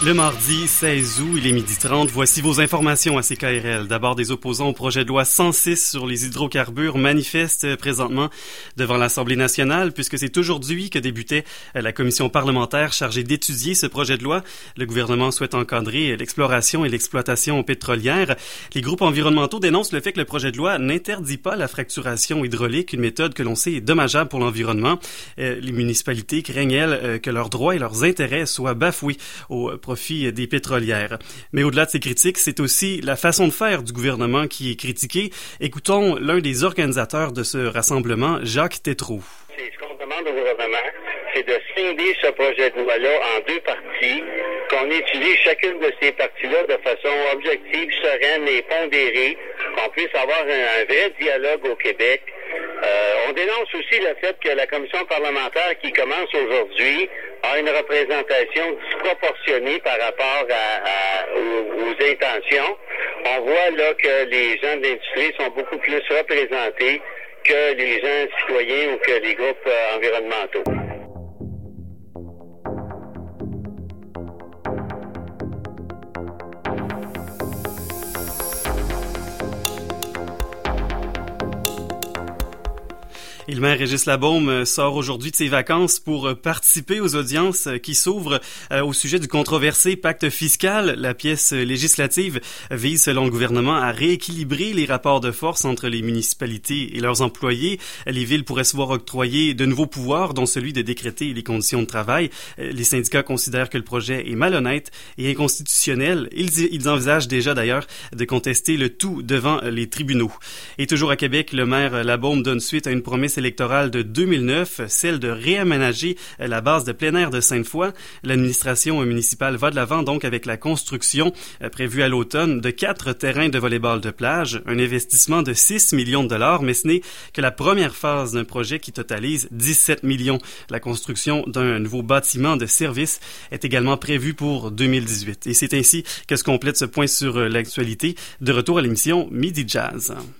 Le mardi 16 août, il est 12h30. Voici vos informations à CKRL. D'abord, des opposants au projet de loi 106 sur les hydrocarbures manifestent présentement devant l'Assemblée nationale puisque c'est aujourd'hui que débutait la commission parlementaire chargée d'étudier ce projet de loi. Le gouvernement souhaite encadrer l'exploration et l'exploitation pétrolière. Les groupes environnementaux dénoncent le fait que le projet de loi n'interdit pas la fracturation hydraulique, une méthode que l'on sait est dommageable pour l'environnement. Les municipalités craignent, elles, que leurs droits et leurs intérêts soient bafoués au profit des pétrolières. Mais au-delà de ces critiques, c'est aussi la façon de faire du gouvernement qui est critiquée. Écoutons l'un des organisateurs de ce rassemblement, Jacques Tétrault. Ce qu'on demande au gouvernement, c'est de scinder ce projet de loi-là en deux parties, qu'on étudie chacune de ces parties-là de façon objective, sereine et pondérée, qu'on puisse avoir un vrai dialogue au Québec. On dénonce aussi le fait que la commission parlementaire qui commence aujourd'hui a une représentation disproportionnée par rapport aux intentions. On voit là que les gens de l'industrie sont beaucoup plus représentés que les gens citoyens ou que les groupes environnementaux. Et le maire Régis Labaume sort aujourd'hui de ses vacances pour participer aux audiences qui s'ouvrent au sujet du controversé pacte fiscal. La pièce législative vise, selon le gouvernement, à rééquilibrer les rapports de force entre les municipalités et leurs employés. Les villes pourraient se voir octroyer de nouveaux pouvoirs, dont celui de décréter les conditions de travail. Les syndicats considèrent que le projet est malhonnête et inconstitutionnel. Ils envisagent déjà, d'ailleurs, de contester le tout devant les tribunaux. Et toujours à Québec, le maire Labaume donne suite à une promesse électorale de 2009, celle de réaménager la base de plein air de Sainte-Foy. L'administration municipale va de l'avant donc avec la construction prévue à l'automne de 4 terrains de volley-ball de plage, un investissement de 6 millions de dollars, mais ce n'est que la première phase d'un projet qui totalise 17 millions. La construction d'un nouveau bâtiment de service est également prévue pour 2018. Et c'est ainsi que se complète ce point sur l'actualité. De retour à l'émission Midi Jazz.